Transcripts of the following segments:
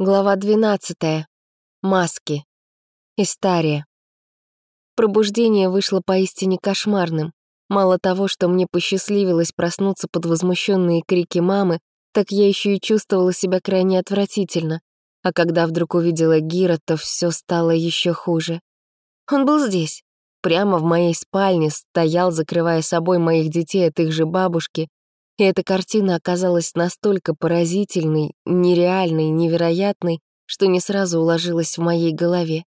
Глава 12. Маски. Истария. Пробуждение вышло поистине кошмарным. Мало того, что мне посчастливилось проснуться под возмущенные крики мамы, так я еще и чувствовала себя крайне отвратительно. А когда вдруг увидела Гира, то все стало еще хуже. Он был здесь, прямо в моей спальне, стоял, закрывая собой моих детей от их же бабушки, и эта картина оказалась настолько поразительной, нереальной, невероятной, что не сразу уложилась в моей голове.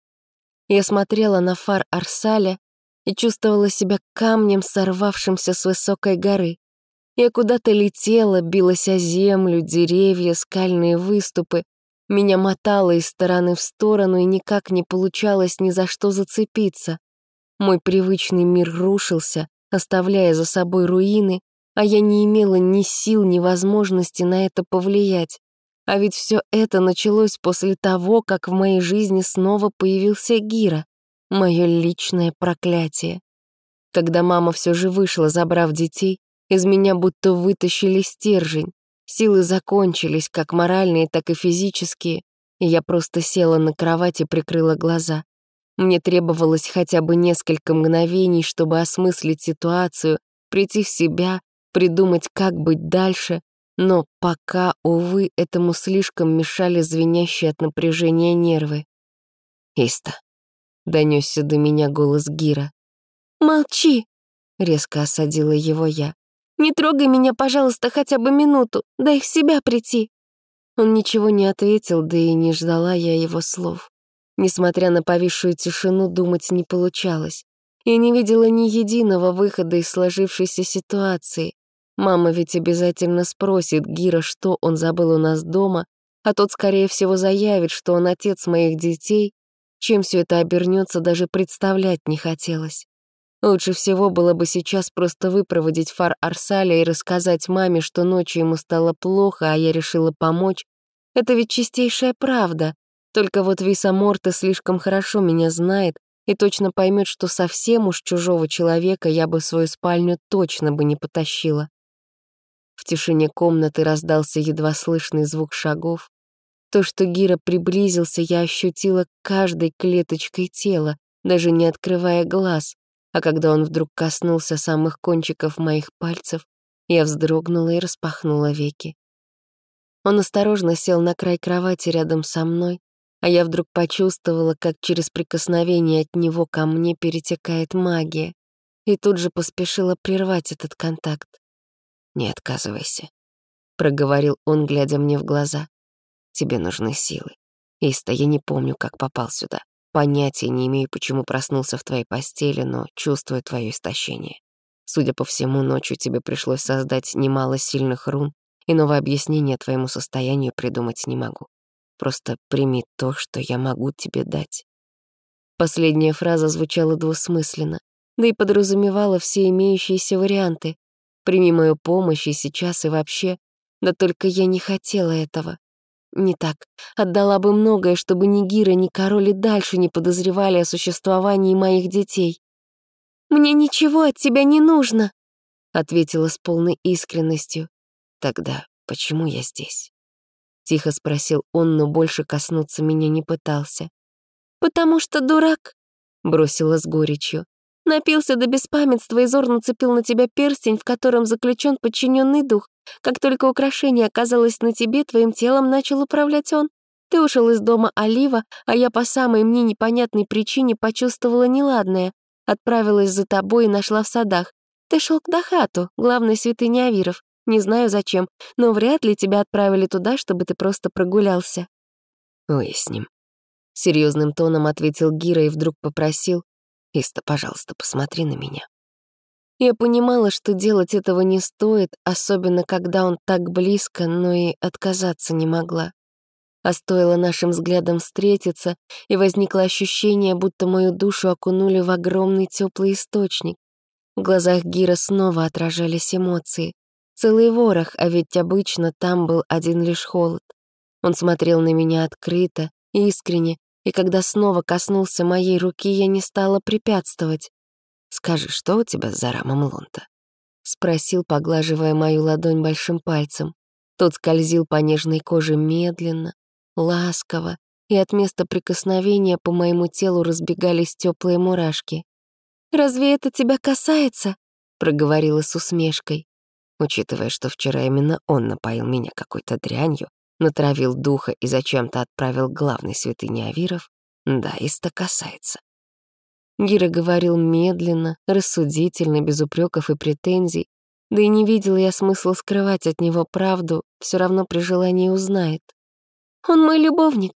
Я смотрела на фар Арсаля и чувствовала себя камнем, сорвавшимся с высокой горы. Я куда-то летела, билась о землю, деревья, скальные выступы. Меня мотало из стороны в сторону, и никак не получалось ни за что зацепиться. Мой привычный мир рушился, оставляя за собой руины, а я не имела ни сил, ни возможности на это повлиять. А ведь все это началось после того, как в моей жизни снова появился Гира, мое личное проклятие. Когда мама все же вышла, забрав детей, из меня будто вытащили стержень. Силы закончились, как моральные, так и физические, и я просто села на кровать и прикрыла глаза. Мне требовалось хотя бы несколько мгновений, чтобы осмыслить ситуацию, прийти в себя, придумать, как быть дальше, но пока, увы, этому слишком мешали звенящие от напряжения нервы. «Иста», — донесся до меня голос Гира. «Молчи!» — резко осадила его я. «Не трогай меня, пожалуйста, хотя бы минуту, дай в себя прийти!» Он ничего не ответил, да и не ждала я его слов. Несмотря на повисшую тишину, думать не получалось. Я не видела ни единого выхода из сложившейся ситуации. Мама ведь обязательно спросит Гира, что он забыл у нас дома, а тот, скорее всего, заявит, что он отец моих детей. Чем все это обернется, даже представлять не хотелось. Лучше всего было бы сейчас просто выпроводить фар Арсаля и рассказать маме, что ночью ему стало плохо, а я решила помочь. Это ведь чистейшая правда. Только вот Виса Морте слишком хорошо меня знает и точно поймет, что совсем уж чужого человека я бы в свою спальню точно бы не потащила. В тишине комнаты раздался едва слышный звук шагов. То, что Гира приблизился, я ощутила каждой клеточкой тела, даже не открывая глаз, а когда он вдруг коснулся самых кончиков моих пальцев, я вздрогнула и распахнула веки. Он осторожно сел на край кровати рядом со мной, а я вдруг почувствовала, как через прикосновение от него ко мне перетекает магия, и тут же поспешила прервать этот контакт. «Не отказывайся», — проговорил он, глядя мне в глаза. «Тебе нужны силы. Иста, я не помню, как попал сюда. Понятия не имею, почему проснулся в твоей постели, но чувствую твое истощение. Судя по всему, ночью тебе пришлось создать немало сильных рун, и новое объяснение твоему состоянию придумать не могу. Просто прими то, что я могу тебе дать». Последняя фраза звучала двусмысленно, да и подразумевала все имеющиеся варианты. Прими мою помощь и сейчас, и вообще. Да только я не хотела этого. Не так. Отдала бы многое, чтобы ни Гира, ни король и дальше не подозревали о существовании моих детей. «Мне ничего от тебя не нужно», — ответила с полной искренностью. «Тогда почему я здесь?» — тихо спросил он, но больше коснуться меня не пытался. «Потому что дурак», — бросила с горечью. «Напился до беспамятства, и Зор нацепил на тебя перстень, в котором заключен подчиненный дух. Как только украшение оказалось на тебе, твоим телом начал управлять он. Ты ушел из дома Олива, а я по самой мне непонятной причине почувствовала неладное. Отправилась за тобой и нашла в садах. Ты шел к Дахату, главной святыне Авиров. Не знаю зачем, но вряд ли тебя отправили туда, чтобы ты просто прогулялся». «Выясним», — серьезным тоном ответил Гира и вдруг попросил: «Иста, пожалуйста, посмотри на меня». Я понимала, что делать этого не стоит, особенно когда он так близко, но и отказаться не могла. А стоило нашим взглядам встретиться, и возникло ощущение, будто мою душу окунули в огромный теплый источник. В глазах Гира снова отражались эмоции. Целый ворох, а ведь обычно там был один лишь холод. Он смотрел на меня открыто, искренне, и когда снова коснулся моей руки, я не стала препятствовать. «Скажи, что у тебя с Зарамом Лонта?» — спросил, поглаживая мою ладонь большим пальцем. Тот скользил по нежной коже медленно, ласково, и от места прикосновения по моему телу разбегались теплые мурашки. «Разве это тебя касается?» — проговорила с усмешкой. Учитывая, что вчера именно он напоил меня какой-то дрянью, натравил духа и зачем-то отправил к главной святыне Авиров, да, Иста касается. Гира говорил медленно, рассудительно, без упреков и претензий, да и не видела я смысла скрывать от него правду, все равно при желании узнает. «Он мой любовник».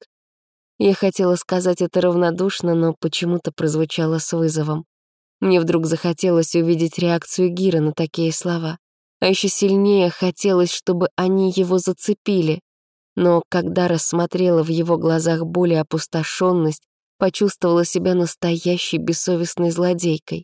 Я хотела сказать это равнодушно, но почему-то прозвучало с вызовом. Мне вдруг захотелось увидеть реакцию Гира на такие слова. А еще сильнее хотелось, чтобы они его зацепили. Но когда рассмотрела в его глазах боль и опустошенность, почувствовала себя настоящей бессовестной злодейкой.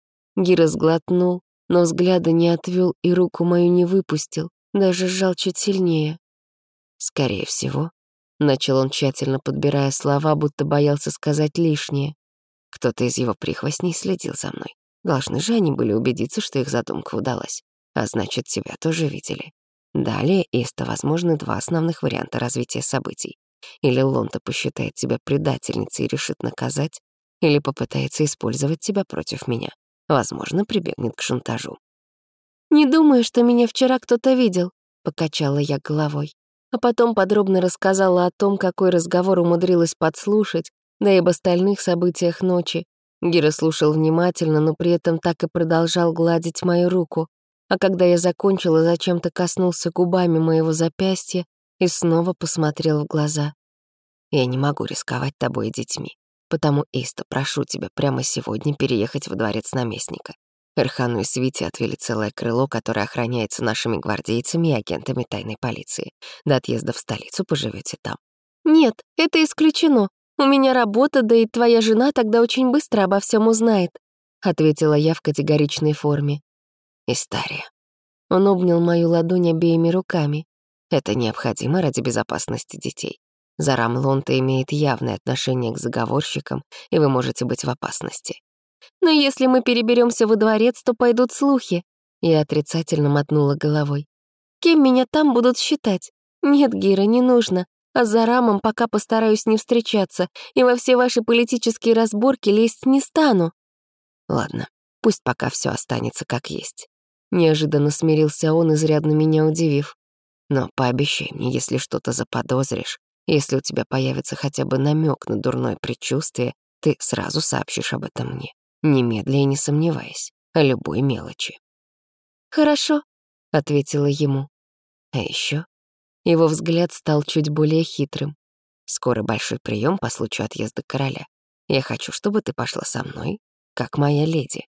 Гира сглотнул, но взгляда не отвел и руку мою не выпустил, даже сжал чуть сильнее. «Скорее всего», — начал он, тщательно подбирая слова, будто боялся сказать лишнее, кто-то из его прихвостней следил за мной. Должны же они были убедиться, что их задумка удалась. А значит, тебя тоже видели. Далее Иста возможны два основных варианта развития событий. Или Лонта посчитает тебя предательницей и решит наказать, или попытается использовать тебя против меня. Возможно, прибегнет к шантажу. «Не думаю, что меня вчера кто-то видел», — покачала я головой. А потом подробно рассказала о том, какой разговор умудрилась подслушать, да и об остальных событиях ночи. Гира слушал внимательно, но при этом так и продолжал гладить мою руку. А когда я закончила, зачем-то коснулся губами моего запястья и снова посмотрел в глаза. «Я не могу рисковать тобой и детьми, потому, Иста, прошу тебя прямо сегодня переехать в дворец наместника. Эрхану и Свите отвели целое крыло, которое охраняется нашими гвардейцами и агентами тайной полиции. До отъезда в столицу поживете там». «Нет, это исключено. У меня работа, да и твоя жена тогда очень быстро обо всем узнает», — ответила я в категоричной форме. «Истария». Он обнял мою ладонь обеими руками. «Это необходимо ради безопасности детей. Зарам Лонта имеет явное отношение к заговорщикам, и вы можете быть в опасности». «Но если мы переберемся во дворец, то пойдут слухи». Я отрицательно мотнула головой. «Кем меня там будут считать? Нет, Гира, не нужно. А с Зарамом пока постараюсь не встречаться, и во все ваши политические разборки лезть не стану». «Ладно, пусть пока все останется как есть». Неожиданно смирился он, изрядно меня удивив. «Но пообещай мне, если что-то заподозришь, если у тебя появится хотя бы намек на дурное предчувствие, ты сразу сообщишь об этом мне, немедля и не сомневаясь, о любой мелочи». «Хорошо», — ответила ему. А еще его взгляд стал чуть более хитрым. «Скоро большой прием по случаю отъезда короля. Я хочу, чтобы ты пошла со мной, как моя леди».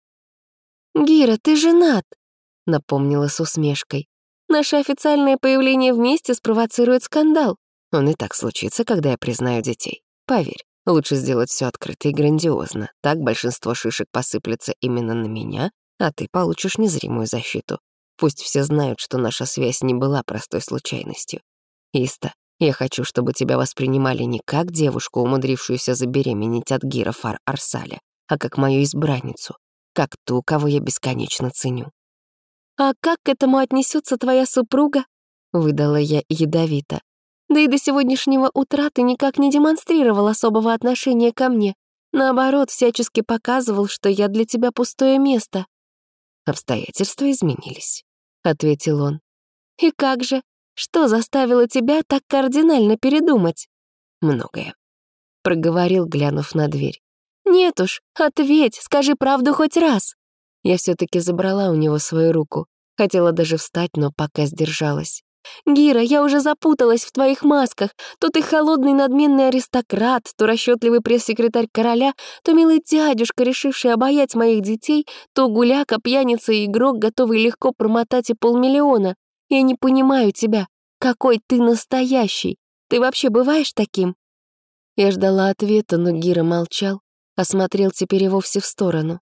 «Гира, ты женат», — напомнила с усмешкой. «Наше официальное появление вместе спровоцирует скандал». Он и так случится, когда я признаю детей. Поверь, лучше сделать все открыто и грандиозно. Так большинство шишек посыплется именно на меня, а ты получишь незримую защиту. Пусть все знают, что наша связь не была простой случайностью. Иста, я хочу, чтобы тебя воспринимали не как девушку, умудрившуюся забеременеть от Гира Фар-Арсаля, а как мою избранницу, как ту, кого я бесконечно ценю. «А как к этому отнесется твоя супруга?» — выдала я ядовито. «Да и до сегодняшнего утра ты никак не демонстрировал особого отношения ко мне. Наоборот, всячески показывал, что я для тебя пустое место». «Обстоятельства изменились», — ответил он. «И как же? Что заставило тебя так кардинально передумать?» «Многое», — проговорил, глянув на дверь. «Нет уж, ответь, скажи правду хоть раз». Я все-таки забрала у него свою руку. Хотела даже встать, но пока сдержалась. «Гира, я уже запуталась в твоих масках. То ты холодный надменный аристократ, то расчетливый пресс-секретарь короля, то милый дядюшка, решивший обаять моих детей, то гуляка, пьяница и игрок, готовый легко промотать и 500 000. Я не понимаю тебя. Какой ты настоящий? Ты вообще бываешь таким?» Я ждала ответа, но Гира молчал, а смотрел теперь и вовсе в сторону.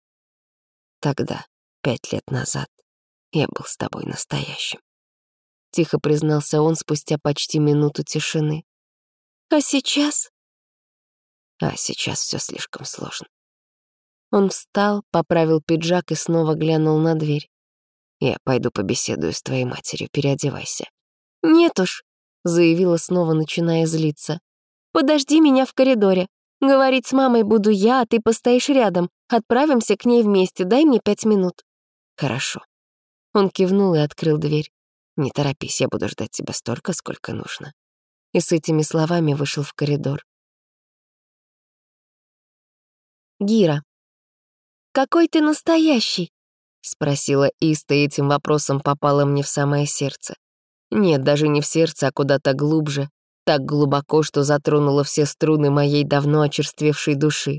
«Тогда, 5 лет назад, я был с тобой настоящим», — тихо признался он спустя почти минуту тишины. «А сейчас?» «А сейчас все слишком сложно». Он встал, поправил пиджак и снова глянул на дверь. «Я пойду побеседую с твоей матерью, переодевайся». «Нет уж». заявила снова, начиная злиться. «Подожди меня в коридоре. Говорить с мамой буду я, а ты постоишь рядом. Отправимся к ней вместе, дай мне 5 минут». «Хорошо». Он кивнул и открыл дверь. «Не торопись, я буду ждать тебя столько, сколько нужно». И с этими словами вышел в коридор. Гира. «Какой ты настоящий?» — спросила Иста, и этим вопросом попала мне в самое сердце. Нет, даже не в сердце, а куда-то глубже, так глубоко, что затронуло все струны моей давно очерствевшей души.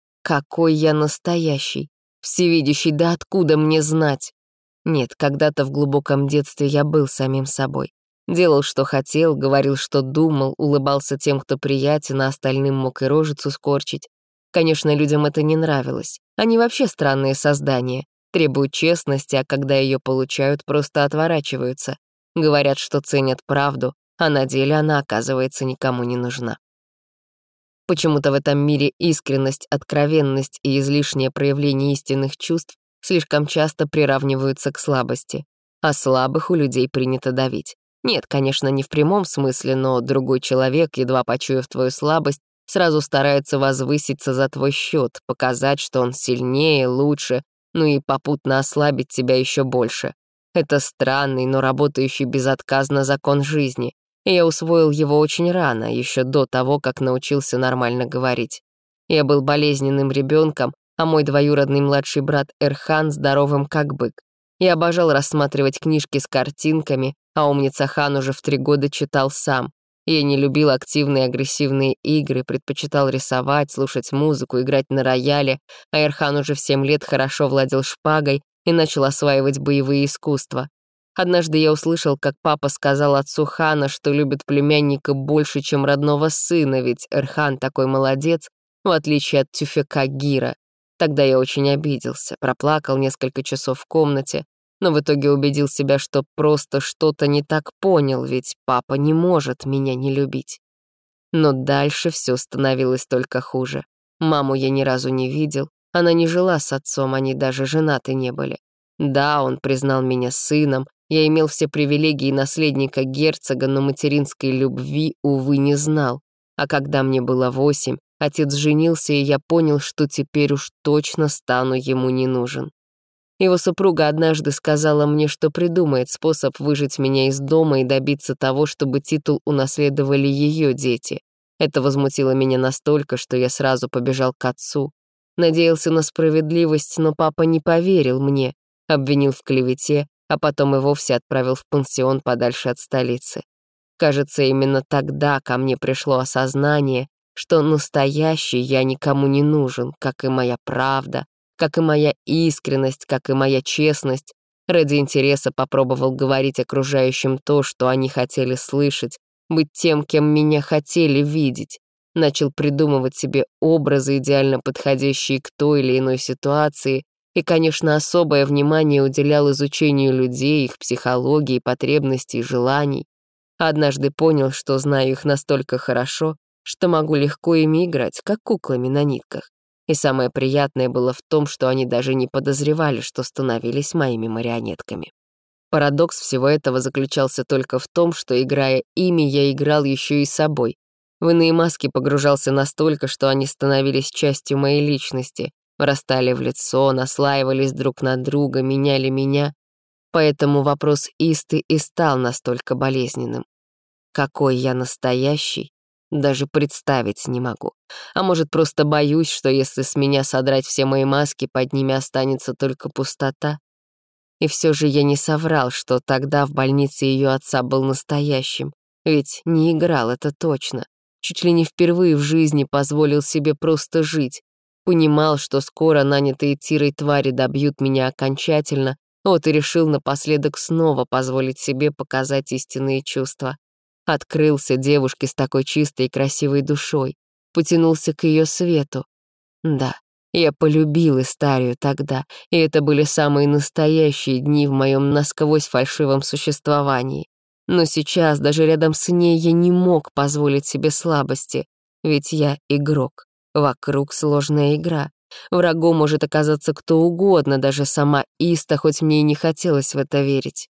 Какой я настоящий, всевидящий, да откуда мне знать? Нет, когда-то в глубоком детстве я был самим собой. Делал, что хотел, говорил, что думал, улыбался тем, кто приятен, а остальным мог и рожицу скорчить. Конечно, людям это не нравилось. Они вообще странные создания, требуют честности, а когда ее получают, просто отворачиваются. Говорят, что ценят правду, а на деле она, оказывается, никому не нужна. Почему-то в этом мире искренность, откровенность и излишнее проявление истинных чувств слишком часто приравниваются к слабости, а слабых у людей принято давить. Нет, конечно, не в прямом смысле, но другой человек, едва почуяв твою слабость, сразу старается возвыситься за твой счет, показать, что он сильнее, лучше, ну и попутно ослабить тебя еще больше. Это странный, но работающий безотказно закон жизни, и я усвоил его очень рано, еще до того, как научился нормально говорить. Я был болезненным ребенком, а мой двоюродный младший брат Эрхан здоровым как бык. Я обожал рассматривать книжки с картинками, а умница Хан уже в 3 года читал сам. Я не любил активные агрессивные игры, предпочитал рисовать, слушать музыку, играть на рояле, а Эрхан уже в 7 лет хорошо владел шпагой и начал осваивать боевые искусства. Однажды я услышал, как папа сказал отцу Хана, что любит племянника больше, чем родного сына, ведь Эрхан такой молодец, в отличие от тюфяка Гира. Тогда я очень обиделся, проплакал несколько часов в комнате, но в итоге убедил себя, что просто что-то не так понял, ведь папа не может меня не любить. Но дальше все становилось только хуже. Маму я ни разу не видел, она не жила с отцом, они даже женаты не были. Да, он признал меня сыном, я имел все привилегии наследника герцога, но материнской любви, увы, не знал. А когда мне было 8, отец женился, и я понял, что теперь уж точно стану ему не нужен. Его супруга однажды сказала мне, что придумает способ выжить меня из дома и добиться того, чтобы титул унаследовали ее дети. Это возмутило меня настолько, что я сразу побежал к отцу. Надеялся на справедливость, но папа не поверил мне, обвинил в клевете, а потом и вовсе отправил в пансион подальше от столицы. Кажется, именно тогда ко мне пришло осознание, что настоящий я никому не нужен, как и моя правда, как и моя искренность, как и моя честность. Ради интереса попробовал говорить окружающим то, что они хотели слышать, быть тем, кем меня хотели видеть. Начал придумывать себе образы, идеально подходящие к той или иной ситуации, и, конечно, особое внимание уделял изучению людей, их психологии, потребностей, желаний. Однажды понял, что знаю их настолько хорошо, что могу легко ими играть, как куклами на нитках. И самое приятное было в том, что они даже не подозревали, что становились моими марионетками. Парадокс всего этого заключался только в том, что, играя ими, я играл еще и собой. В иные маски погружался настолько, что они становились частью моей личности, врастали в лицо, наслаивались друг на друга, меняли меня. Поэтому вопрос Исты и стал настолько болезненным. Какой я настоящий, даже представить не могу. А может, просто боюсь, что если с меня содрать все мои маски, под ними останется только пустота? И все же я не соврал, что тогда в больнице ее отца был настоящим. Ведь не играл, это точно. Чуть ли не впервые в жизни позволил себе просто жить. Понимал, что скоро нанятые Тирой твари добьют меня окончательно, вот и решил напоследок снова позволить себе показать истинные чувства. Открылся девушке с такой чистой и красивой душой, потянулся к ее свету. Да, я полюбил Истарию тогда, и это были самые настоящие дни в моем насквозь фальшивом существовании. Но сейчас даже рядом с ней я не мог позволить себе слабости, ведь я игрок, вокруг сложная игра. Врагом может оказаться кто угодно, даже сама Иста, хоть мне и не хотелось в это верить.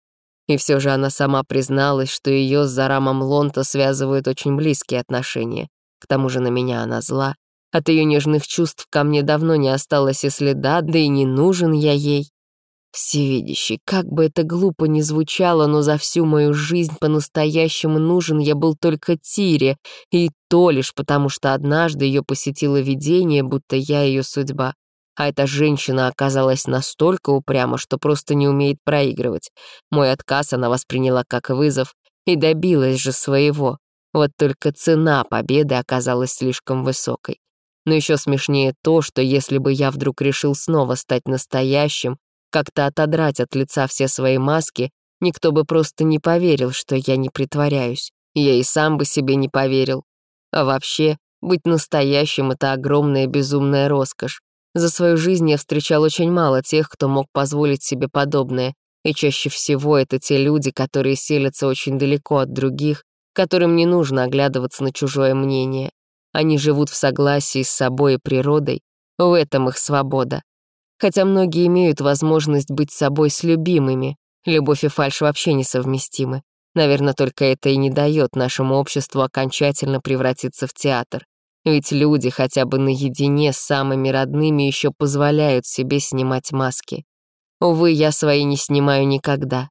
И все же она сама призналась, что ее с Зарамом Лонто связывают очень близкие отношения. К тому же на меня она зла. От ее нежных чувств ко мне давно не осталось и следа, да и не нужен я ей. Всевидящий, как бы это глупо ни звучало, но за всю мою жизнь по-настоящему нужен я был только Тире, и то лишь потому, что однажды ее посетило видение, будто я ее судьба. А эта женщина оказалась настолько упряма, что просто не умеет проигрывать. Мой отказ она восприняла как вызов и добилась же своего. Вот только цена победы оказалась слишком высокой. Но еще смешнее то, что если бы я вдруг решил снова стать настоящим, как-то отодрать от лица все свои маски, никто бы просто не поверил, что я не притворяюсь. Я и сам бы себе не поверил. А вообще, быть настоящим — это огромная безумная роскошь. За свою жизнь я встречал очень мало тех, кто мог позволить себе подобное, и чаще всего это те люди, которые селятся очень далеко от других, которым не нужно оглядываться на чужое мнение. Они живут в согласии с собой и природой, в этом их свобода. Хотя многие имеют возможность быть собой с любимыми, любовь и фальшь вообще несовместимы. Наверное, только это и не дает нашему обществу окончательно превратиться в театр. Ведь люди хотя бы наедине с самыми родными еще позволяют себе снимать маски. Увы, я свои не снимаю никогда.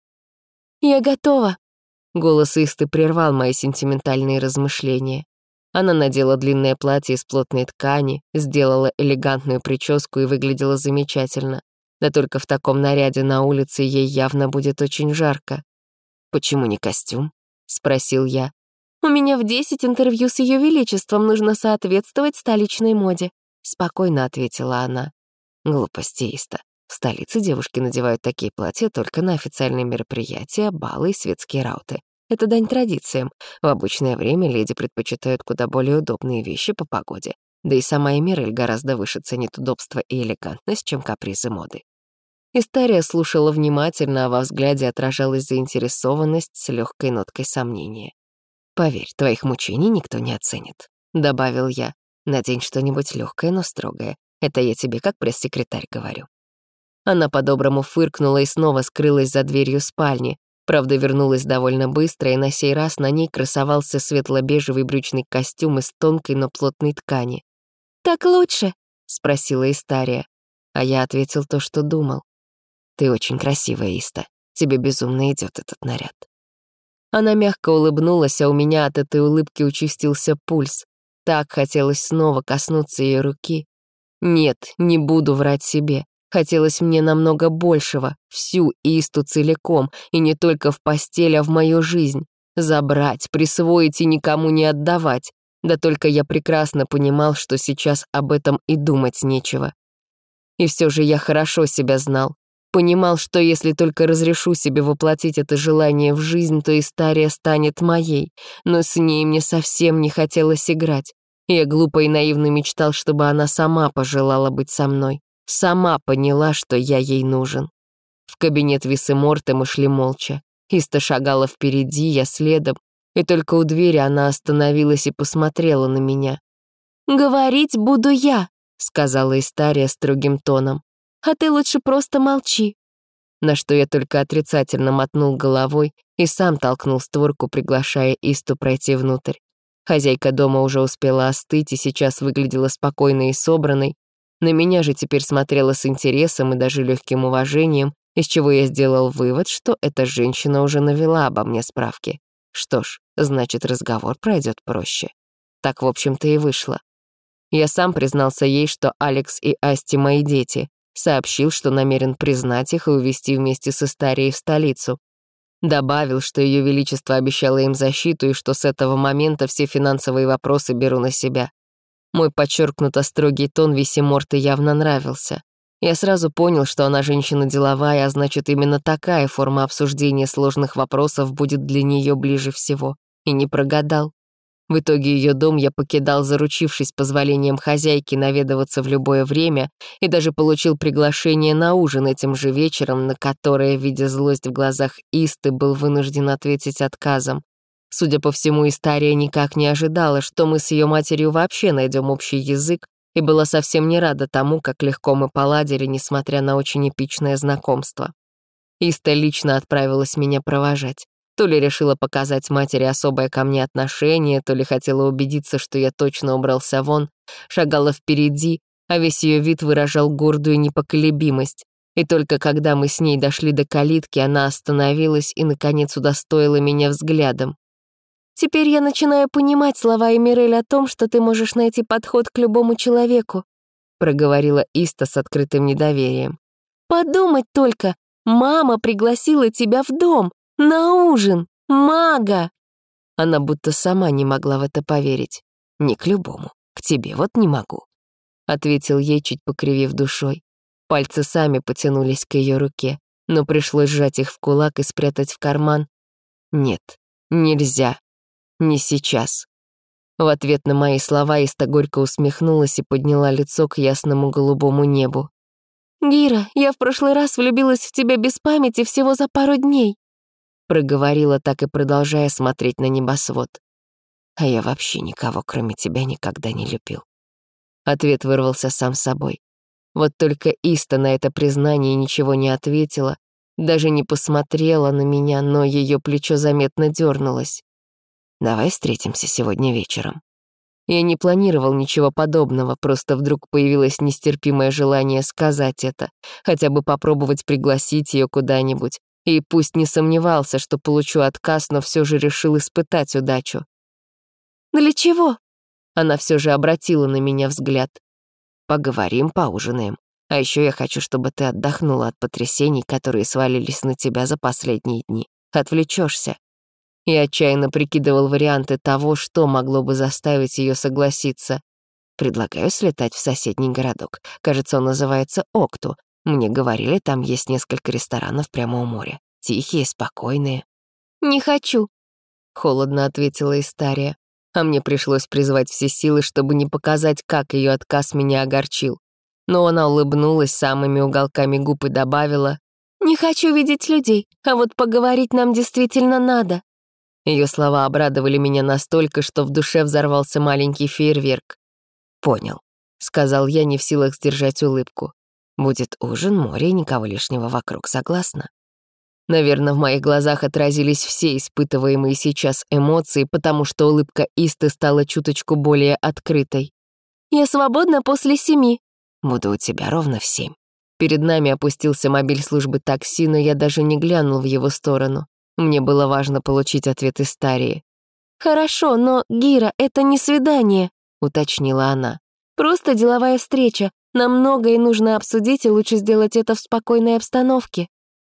«Я готова», — голос Исты прервал мои сентиментальные размышления. Она надела длинное платье из плотной ткани, сделала элегантную прическу и выглядела замечательно. Да только в таком наряде на улице ей явно будет очень жарко. «Почему не костюм?» — спросил я. «У меня в 10 интервью с Ее Величеством, нужно соответствовать столичной моде», — спокойно ответила она. Глупости, Иста. В столице девушки надевают такие платья только на официальные мероприятия, балы и светские рауты. Это дань традициям. В обычное время леди предпочитают куда более удобные вещи по погоде. Да и сама Эмирель гораздо выше ценит удобство и элегантность, чем капризы моды. Истария слушала внимательно, а во взгляде отражалась заинтересованность с легкой ноткой сомнения. «Поверь, твоих мучений никто не оценит», — добавил я. «Надень что-нибудь легкое, но строгое. Это я тебе как пресс-секретарь говорю». Она по-доброму фыркнула и снова скрылась за дверью спальни. Правда, вернулась довольно быстро, и на сей раз на ней красовался светло-бежевый брючный костюм из тонкой, но плотной ткани. «Так лучше?» — спросила Истария. А я ответил то, что думал. «Ты очень красивая, Иста. Тебе безумно идет этот наряд». Она мягко улыбнулась, а у меня от этой улыбки участился пульс. Так хотелось снова коснуться ее руки. Нет, не буду врать себе. Хотелось мне намного большего, всю Исту целиком, и не только в постель, а в мою жизнь. Забрать, присвоить и никому не отдавать. Да только я прекрасно понимал, что сейчас об этом и думать нечего. И все же я хорошо себя знал. Понимал, что если только разрешу себе воплотить это желание в жизнь, то Истария станет моей, но с ней мне совсем не хотелось играть. Я глупо и наивно мечтал, чтобы она сама пожелала быть со мной. Сама поняла, что я ей нужен. В кабинет Висы-Морте мы шли молча. Иста шагала впереди, я следом, и только у двери она остановилась и посмотрела на меня. «Говорить буду я», — сказала Истария строгим тоном. «А ты лучше просто молчи». На что я только отрицательно мотнул головой и сам толкнул створку, приглашая Исту пройти внутрь. Хозяйка дома уже успела остыть и сейчас выглядела спокойной и собранной. На меня же теперь смотрела с интересом и даже легким уважением, из чего я сделал вывод, что эта женщина уже навела обо мне справки. Что ж, значит, разговор пройдет проще. Так, в общем-то, и вышло. Я сам признался ей, что Алекс и Асти мои дети, сообщил, что намерен признать их и увезти вместе с Истарией в столицу. Добавил, что Ее Величество обещало им защиту и что с этого момента все финансовые вопросы беру на себя. Мой подчеркнуто строгий тон Виси-Морте явно нравился. Я сразу понял, что она женщина деловая, а значит, именно такая форма обсуждения сложных вопросов будет для нее ближе всего. И не прогадал. В итоге ее дом я покидал, заручившись позволением хозяйки наведываться в любое время, и даже получил приглашение на ужин этим же вечером, на которое, видя злость в глазах Исты, был вынужден ответить отказом. Судя по всему, Истария никак не ожидала, что мы с ее матерью вообще найдем общий язык, и была совсем не рада тому, как легко мы поладили, несмотря на очень эпичное знакомство. Иста лично отправилась меня провожать. То ли решила показать матери особое ко мне отношение, то ли хотела убедиться, что я точно убрался вон, шагала впереди, а весь ее вид выражал гордую непоколебимость. И только когда мы с ней дошли до калитки, она остановилась и, наконец, удостоила меня взглядом. «Теперь я начинаю понимать слова Эмирель о том, что ты можешь найти подход к любому человеку», проговорила Иста с открытым недоверием. «Подумать только, мама пригласила тебя в дом, на ужин, мага!» Она будто сама не могла в это поверить. «Не к любому, к тебе вот не могу», — ответил ей, чуть покривив душой. Пальцы сами потянулись к ее руке, но пришлось сжать их в кулак и спрятать в карман. «Нет, нельзя, не сейчас». В ответ на мои слова Иста горько усмехнулась и подняла лицо к ясному голубому небу. «Гира, я в прошлый раз влюбилась в тебя без памяти всего за пару дней», проговорила, так и продолжая смотреть на небосвод. «А я вообще никого, кроме тебя, никогда не любил». Ответ вырвался сам собой. Вот только Иста на это признание ничего не ответила, даже не посмотрела на меня, но ее плечо заметно дернулось. «Давай встретимся сегодня вечером». Я не планировал ничего подобного, просто вдруг появилось нестерпимое желание сказать это, хотя бы попробовать пригласить ее куда-нибудь. И пусть не сомневался, что получу отказ, но все же решил испытать удачу. «Для чего?» Она все же обратила на меня взгляд. «Поговорим, поужинаем. А еще я хочу, чтобы ты отдохнула от потрясений, которые свалились на тебя за последние дни. Отвлечешься». Я отчаянно прикидывал варианты того, что могло бы заставить ее согласиться. Предлагаю слетать в соседний городок. Кажется, он называется Окту. Мне говорили, там есть несколько ресторанов прямо у моря. Тихие, спокойные. «Не хочу», — холодно ответила Истария. А мне пришлось призвать все силы, чтобы не показать, как ее отказ меня огорчил. Но она улыбнулась самыми уголками губ и добавила: «Не хочу видеть людей, а вот поговорить нам действительно надо». Ее слова обрадовали меня настолько, что в душе взорвался маленький фейерверк. «Понял», — сказал я, не в силах сдержать улыбку. «Будет ужин, море и никого лишнего вокруг, согласна?» Наверное, в моих глазах отразились все испытываемые сейчас эмоции, потому что улыбка Исты стала чуточку более открытой. «Я свободна после 7. «Буду у тебя ровно в 7». Перед нами опустился мобиль службы такси, но я даже не глянул в его сторону. Мне было важно получить ответ Истарии. «Хорошо, но, Гира, это не свидание», — уточнила она. «Просто деловая встреча. Нам многое нужно обсудить, и лучше сделать это в спокойной обстановке».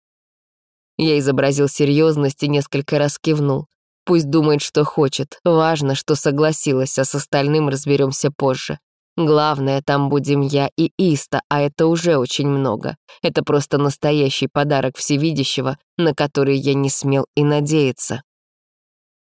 Я изобразил серьезность и несколько раз кивнул. Пусть думает, что хочет. Важно, что согласилась, а с остальным разберемся позже. Главное, там будем я и Иста, а это уже очень много. Это просто настоящий подарок всевидящего, на который я не смел и надеяться.